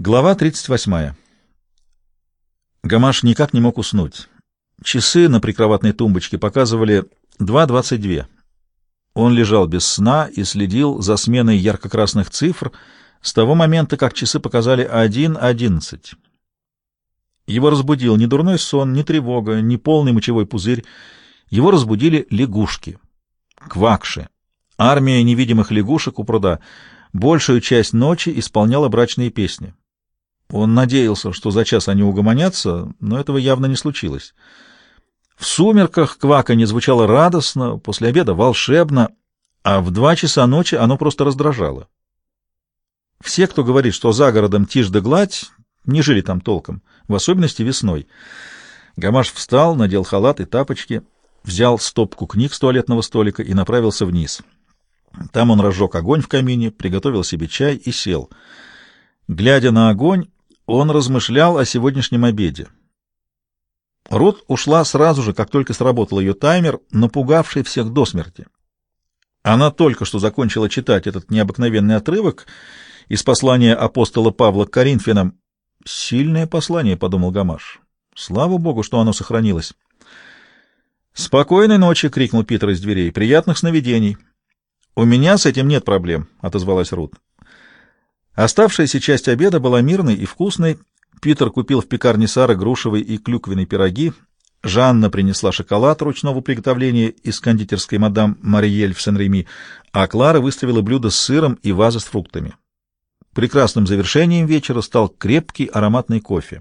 Глава 38. Гамаш никак не мог уснуть. Часы на прикроватной тумбочке показывали 2:22. Он лежал без сна и следил за сменой ярко-красных цифр с того момента, как часы показали 1:11. Его разбудил не дурной сон, не тревога, не полный мочевой пузырь. Его разбудили лягушки, квакши, армия невидимых лягушек у пруда. Большую часть ночи исполняла брачные песни. Он надеялся, что за час они угомонятся, но этого явно не случилось. В сумерках кваканье звучало радостно, после обеда волшебно, а в 2 часа ночи оно просто раздражало. Все, кто говорит, что за городом тишь да гладь, не жили там толком, в особенности весной. Гамаш встал, надел халат и тапочки, взял стопку книг с туалетного столика и направился вниз. Там он разжег огонь в камине, приготовил себе чай и сел. Глядя на огонь, он размышлял о сегодняшнем обеде. Рут ушла сразу же, как только сработал ее таймер, напугавший всех до смерти. Она только что закончила читать этот необыкновенный отрывок из послания апостола Павла к Коринфянам. «Сильное послание», — подумал Гамаш. «Слава Богу, что оно сохранилось». «Спокойной ночи!» — крикнул Питер из дверей. «Приятных сновидений!» «У меня с этим нет проблем», — отозвалась Рут. Оставшаяся часть обеда была мирной и вкусной. Питер купил в пекарне Сары грушевые и клюквенные пироги. Жанна принесла шоколад ручного приготовления из кондитерской мадам Мариель в Сен-Реми, а Клара выставила блюдо с сыром и вазы с фруктами. Прекрасным завершением вечера стал крепкий ароматный кофе.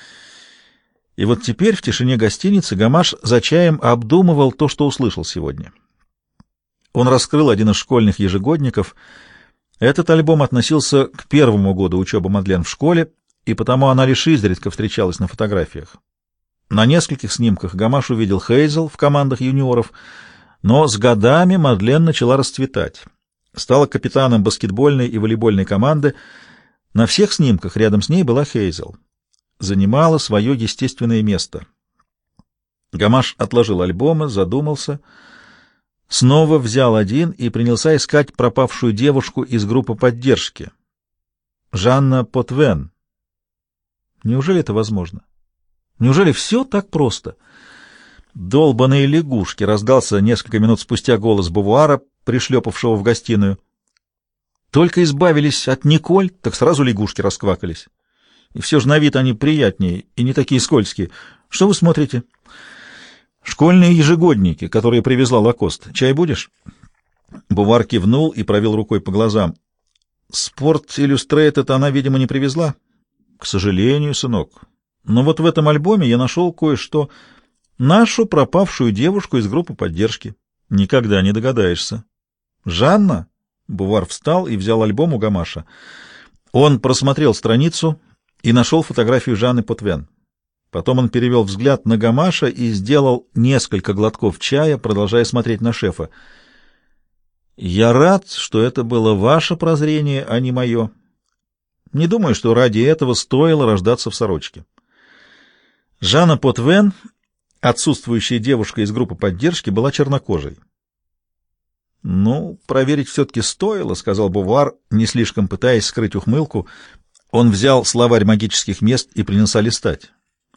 И вот теперь в тишине гостиницы Гамаш за чаем обдумывал то, что услышал сегодня. Он раскрыл один из школьных ежегодников. Этот альбом относился к первому году учебы Мадлен в школе, и потому она лишь изредка встречалась на фотографиях. На нескольких снимках Гамаш увидел Хейзел в командах юниоров, но с годами Мадлен начала расцветать. Стала капитаном баскетбольной и волейбольной команды. На всех снимках рядом с ней была Хейзел. Занимала свое естественное место. Гамаш отложил альбомы, задумался, снова взял один и принялся искать пропавшую девушку из группы поддержки. Жанна Потвен. Неужели это возможно? Неужели все так просто? «Долбаные лягушки!» — раздался несколько минут спустя голос Бувуара, пришлепавшего в гостиную. Только избавились от Николь, так сразу лягушки расквакались. И все же на вид они приятнее и не такие скользкие. Что вы смотрите? «Школьные ежегодники, которые привезла Лакост. Чай будешь?» Бувар кивнул и провел рукой по глазам. «Спорт Иллюстрейтед она, видимо, не привезла?» «К сожалению, сынок. Но вот в этом альбоме я нашел кое-что. Нашу пропавшую девушку из группы поддержки. Никогда не догадаешься». «Жанна?» Бувар встал и взял альбом у Гамаша. Он просмотрел страницу и нашел фотографию Жанны Потвен. Потом он перевел взгляд на Гамаша и сделал несколько глотков чая, продолжая смотреть на шефа. «Я рад, что это было ваше прозрение, а не мое. Не думаю, что ради этого стоило рождаться в сорочке». Жанна Потвен, отсутствующая девушка из группы поддержки, была чернокожей. «Ну, проверить все-таки стоило», — сказал Бувар, не слишком пытаясь скрыть ухмылку. Он взял словарь магических мест и принялся листать.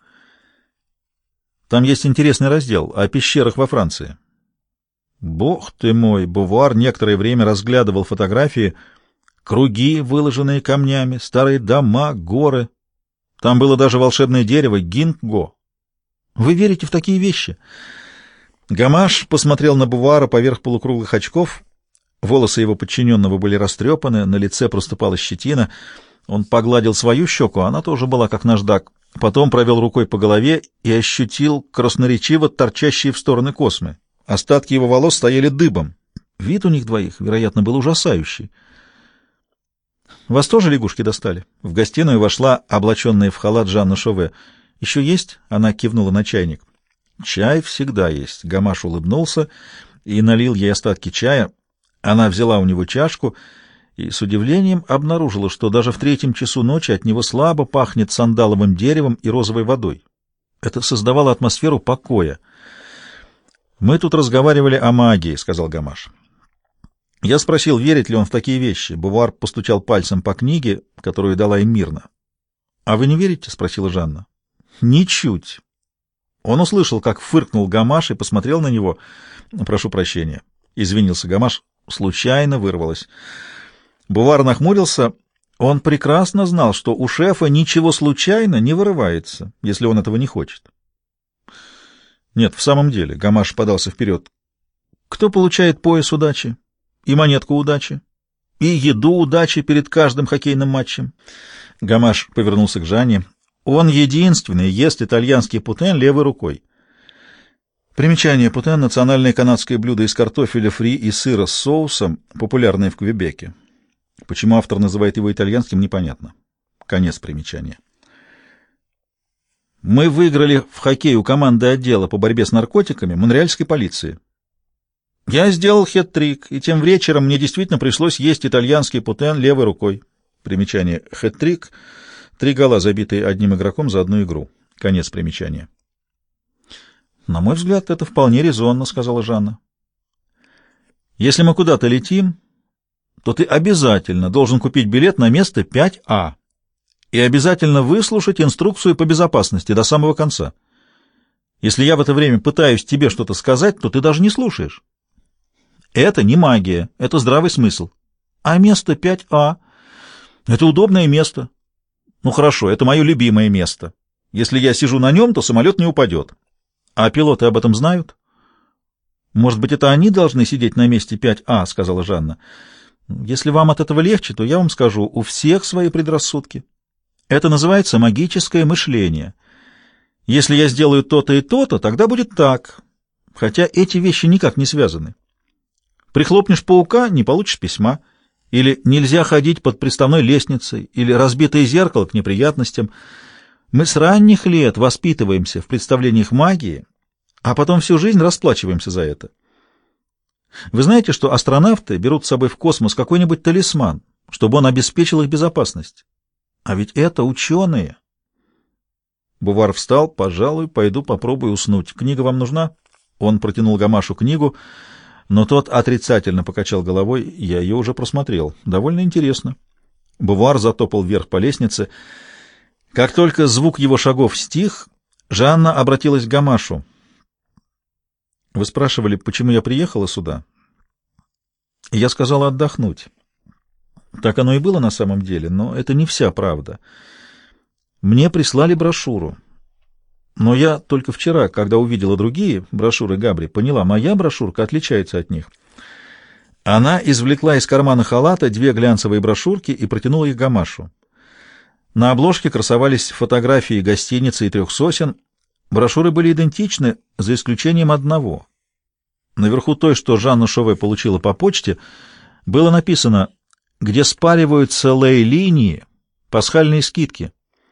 Там есть интересный раздел о пещерах во Франции. Бог ты мой! Бувуар некоторое время разглядывал фотографии. Круги, выложенные камнями, старые дома, горы. Там было даже волшебное дерево гинго. Вы верите в такие вещи? Гамаш посмотрел на Бувуара поверх полукруглых очков. Волосы его подчиненного были растрепаны, на лице проступала щетина. Он погладил свою щеку, она тоже была как наждак. Потом провел рукой по голове и ощутил красноречиво торчащие в стороны космы. Остатки его волос стояли дыбом. Вид у них двоих, вероятно, был ужасающий. «Вас тоже лягушки достали?» В гостиную вошла облаченная в халат Жанна Шове. «Еще есть?» — она кивнула на чайник. «Чай всегда есть». Гамаш улыбнулся и налил ей остатки чая. Она взяла у него чашку и с удивлением обнаружила, что даже в 3 часу ночи от него слабо пахнет сандаловым деревом и розовой водой. Это создавало атмосферу покоя. «Мы тут разговаривали о магии», — сказал Гамаш. Я спросил, верит ли он в такие вещи. Бувуар постучал пальцем по книге, которую дала им Мирна. «А вы не верите?» — спросила Жанна. «Ничуть». Он услышал, как фыркнул Гамаш и посмотрел на него. «Прошу прощения», — извинился Гамаш. Случайно вырвалось. Бувар нахмурился. Он прекрасно знал, что у шефа ничего случайно не вырывается, если он этого не хочет. «Нет, в самом деле», — Гамаш подался вперед. «Кто получает пояс удачи? И монетку удачи? И еду удачи перед каждым хоккейным матчем?» Гамаш повернулся к Жанне. «Он единственный ест итальянский путен левой рукой». Примечание: путен — национальное канадское блюдо из картофеля фри и сыра с соусом, популярное в Квебеке. Почему автор называет его итальянским, непонятно. Конец примечания. «Мы выиграли в хоккей у команды отдела по борьбе с наркотиками монреальской полиции. Я сделал хет-трик, и тем вечером мне действительно пришлось есть итальянский путен левой рукой». Примечание: хет-трик — 3 гола, забитые одним игроком за одну игру. Конец примечания. «На мой взгляд, это вполне резонно», — сказала Жанна. «Если мы куда-то летим, то ты обязательно должен купить билет на место 5А и обязательно выслушать инструкцию по безопасности до самого конца. Если я в это время пытаюсь тебе что-то сказать, то ты даже не слушаешь. Это не магия, это здравый смысл. А место 5А — это удобное место. Ну хорошо, это мое любимое место. Если я сижу на нем, то самолет не упадет. А пилоты об этом знают?» «Может быть, это они должны сидеть на месте 5А», — сказала Жанна. «Если вам от этого легче, то я вам скажу, у всех свои предрассудки. Это называется магическое мышление. Если я сделаю то-то и то-то, тогда будет так, хотя эти вещи никак не связаны. Прихлопнешь паука — не получишь письма, или нельзя ходить под приставной лестницей, или разбитое зеркало к неприятностям. Мы с ранних лет воспитываемся в представлениях магии, а потом всю жизнь расплачиваемся за это. Вы знаете, что астронавты берут с собой в космос какой-нибудь талисман, чтобы он обеспечил их безопасность? А ведь это ученые». Бувар встал. «Пожалуй, пойду попробую уснуть. Книга вам нужна?» Он протянул Гамашу книгу, но тот отрицательно покачал головой. «Я ее уже просмотрел. Довольно интересно». Бувар затопал вверх по лестнице. Как только звук его шагов стих, Жанна обратилась к Гамашу. «Вы спрашивали, почему я приехала сюда?» Я сказала отдохнуть. Так оно и было на самом деле, но это не вся правда. Мне прислали брошюру. Но я только вчера, когда увидела другие брошюры Габри, поняла, моя брошюрка отличается от них. Она извлекла из кармана халата 2 глянцевые брошюрки и протянула их Гамашу. На обложке красовались фотографии гостиницы и 3 сосен. Брошюры были идентичны, за исключением одного. Наверху той, что Жанна Шове получила по почте, было написано «Где спариваются лей-линии, пасхальные скидки».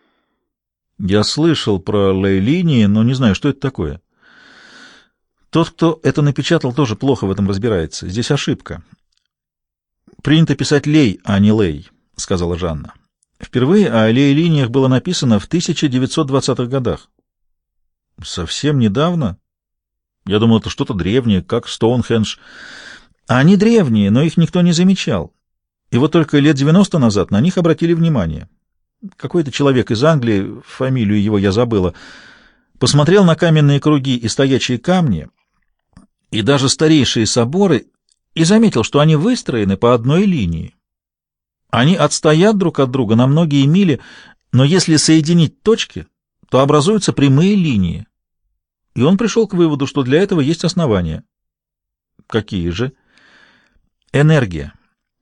Я слышал про лей-линии, но не знаю, что это такое. Тот, кто это напечатал, тоже плохо в этом разбирается. Здесь ошибка. Принято писать лей, а не лей, сказала Жанна. Впервые о лей-линиях было написано в 1920-х годах. Совсем недавно? Я думал, это что-то древнее, как Стоунхендж. Они древние, но их никто не замечал. И вот только лет 90 назад на них обратили внимание. Какой-то человек из Англии, фамилию его я забыла, посмотрел на каменные круги и стоячие камни, и даже старейшие соборы, и заметил, что они выстроены по одной линии. Они отстоят друг от друга на многие мили, но если соединить точки, то образуются прямые линии. И он пришел к выводу, что для этого есть основания. Какие же? Энергия.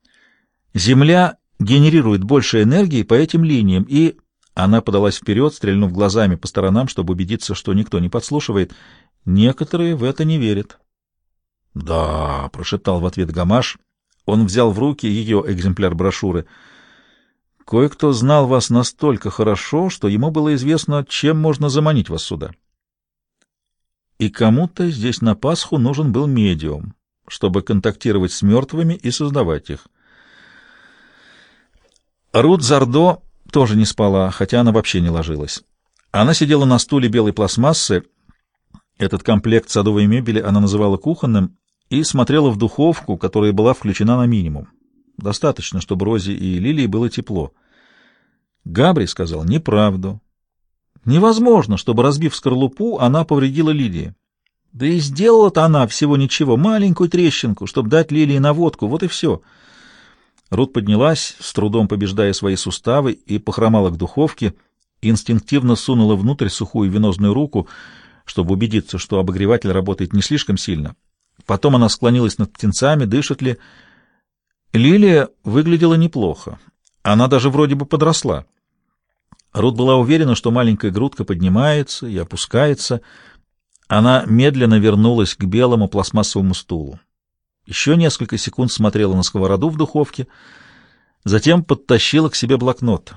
Земля генерирует больше энергии по этим линиям, и... Она подалась вперед, стрельнув глазами по сторонам, чтобы убедиться, что никто не подслушивает. Некоторые в это не верят. «Да», — прошептал в ответ Гамаш. Он взял в руки ее экземпляр брошюры. «Кое-кто знал вас настолько хорошо, что ему было известно, чем можно заманить вас сюда. И кому-то здесь на Пасху нужен был медиум, чтобы контактировать с мертвыми и создавать их». Рут Зардо тоже не спала, хотя она вообще не ложилась. Она сидела на стуле белой пластмассы, этот комплект садовой мебели она называла кухонным, и смотрела в духовку, которая была включена на минимум. Достаточно, чтобы Розе и Лилии было тепло. Габри сказал неправду. Невозможно, чтобы, разбив скорлупу, она повредила Лилии. Да и сделала-то она всего ничего, маленькую трещинку, чтобы дать Лилии наводку, вот и все. Рут поднялась, с трудом побеждая свои суставы, и похромала к духовке, инстинктивно сунула внутрь сухую венозную руку, чтобы убедиться, что обогреватель работает не слишком сильно. Потом она склонилась над птенцами, дышит ли. Лилия выглядела неплохо. Она даже вроде бы подросла. Рут была уверена, что маленькая грудка поднимается и опускается. Она медленно вернулась к белому пластмассовому стулу. Еще несколько секунд смотрела на сковороду в духовке, затем подтащила к себе блокнот.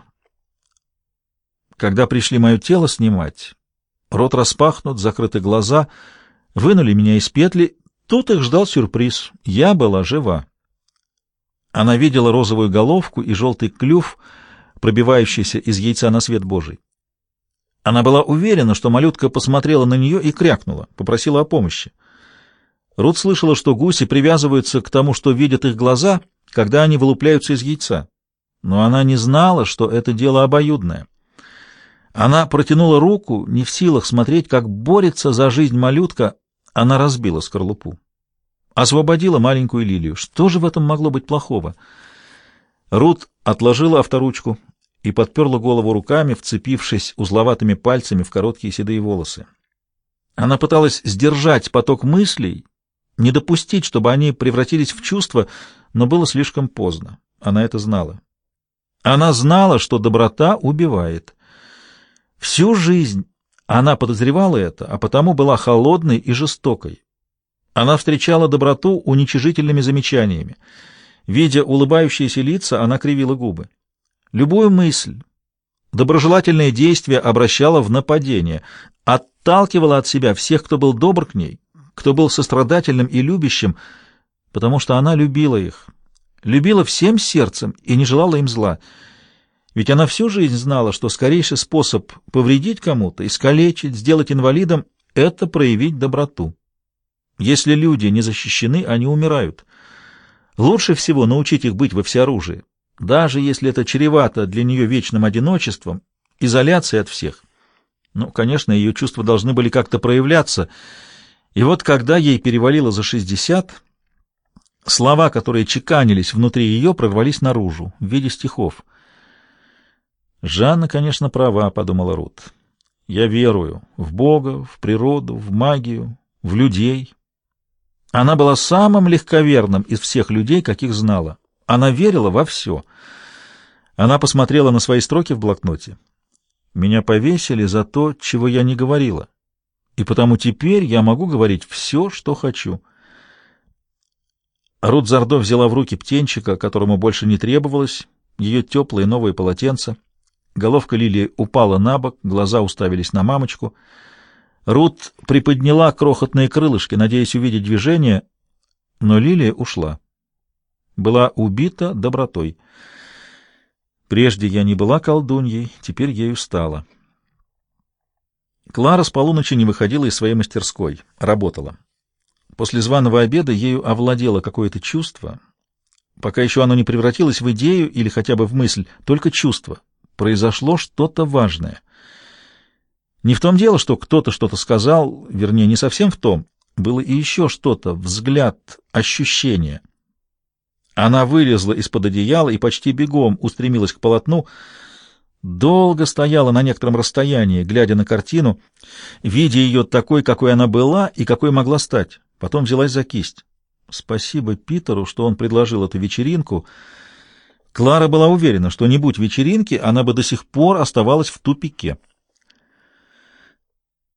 Когда пришли мое тело снимать, рот распахнут, закрыты глаза, вынули меня из петли, тут их ждал сюрприз. Я была жива. Она видела розовую головку и желтый клюв, пробивающийся из яйца на свет Божий. Она была уверена, что малютка посмотрела на нее и крякнула, попросила о помощи. Рут слышала, что гуси привязываются к тому, что видят их глаза, когда они вылупляются из яйца. Но она не знала, что это дело обоюдное. Она протянула руку, не в силах смотреть, как борется за жизнь малютка. Она разбила скорлупу. Освободила маленькую Лилию. Что же в этом могло быть плохого? Рут отложила авторучку и подперла голову руками, вцепившись узловатыми пальцами в короткие седые волосы. Она пыталась сдержать поток мыслей, не допустить, чтобы они превратились в чувства, но было слишком поздно. Она это знала. Она знала, что доброта убивает. Всю жизнь она подозревала это, а потому была холодной и жестокой. Она встречала доброту уничижительными замечаниями. Видя улыбающиеся лица, она кривила губы. Любую мысль, доброжелательное действие обращала в нападение, отталкивала от себя всех, кто был добр к ней, кто был сострадательным и любящим, потому что она любила их, любила всем сердцем и не желала им зла. Ведь она всю жизнь знала, что скорейший способ повредить кому-то, искалечить, сделать инвалидом — это проявить доброту. Если люди не защищены, они умирают. Лучше всего научить их быть во всеоружии, даже если это чревато для нее вечным одиночеством, изоляцией от всех. Ну, конечно, ее чувства должны были как-то проявляться. И вот когда ей перевалило за 60, слова, которые чеканились внутри ее, прорвались наружу в виде стихов. «Жанна, конечно, права», — подумала Рут. «Я верую в Бога, в природу, в магию, в людей». Она была самым легковерным из всех людей, каких знала. Она верила во все. Она посмотрела на свои строки в блокноте. «Меня повесили за то, чего я не говорила, и потому теперь я могу говорить все, что хочу». Рут Зардо взяла в руки птенчика, которому больше не требовалось, ее теплое новое полотенце. Головка Лилии упала на бок, глаза уставились на мамочку. Рут приподняла крохотные крылышки, надеясь увидеть движение, но Лилия ушла. Была убита добротой. Прежде я не была колдуньей, теперь ею стала. Клара с полуночи не выходила из своей мастерской, работала. После званого обеда ею овладело какое-то чувство, пока еще оно не превратилось в идею или хотя бы в мысль, только чувство. Произошло что-то важное. Не в том дело, что кто-то что-то сказал, вернее, не совсем в том. Было и еще что-то, взгляд, ощущение. Она вылезла из-под одеяла и почти бегом устремилась к полотну, долго стояла на некотором расстоянии, глядя на картину, видя ее такой, какой она была и какой могла стать. Потом взялась за кисть. Спасибо Питеру, что он предложил эту вечеринку. Клара была уверена, что не будь вечеринки, она бы до сих пор оставалась в тупике.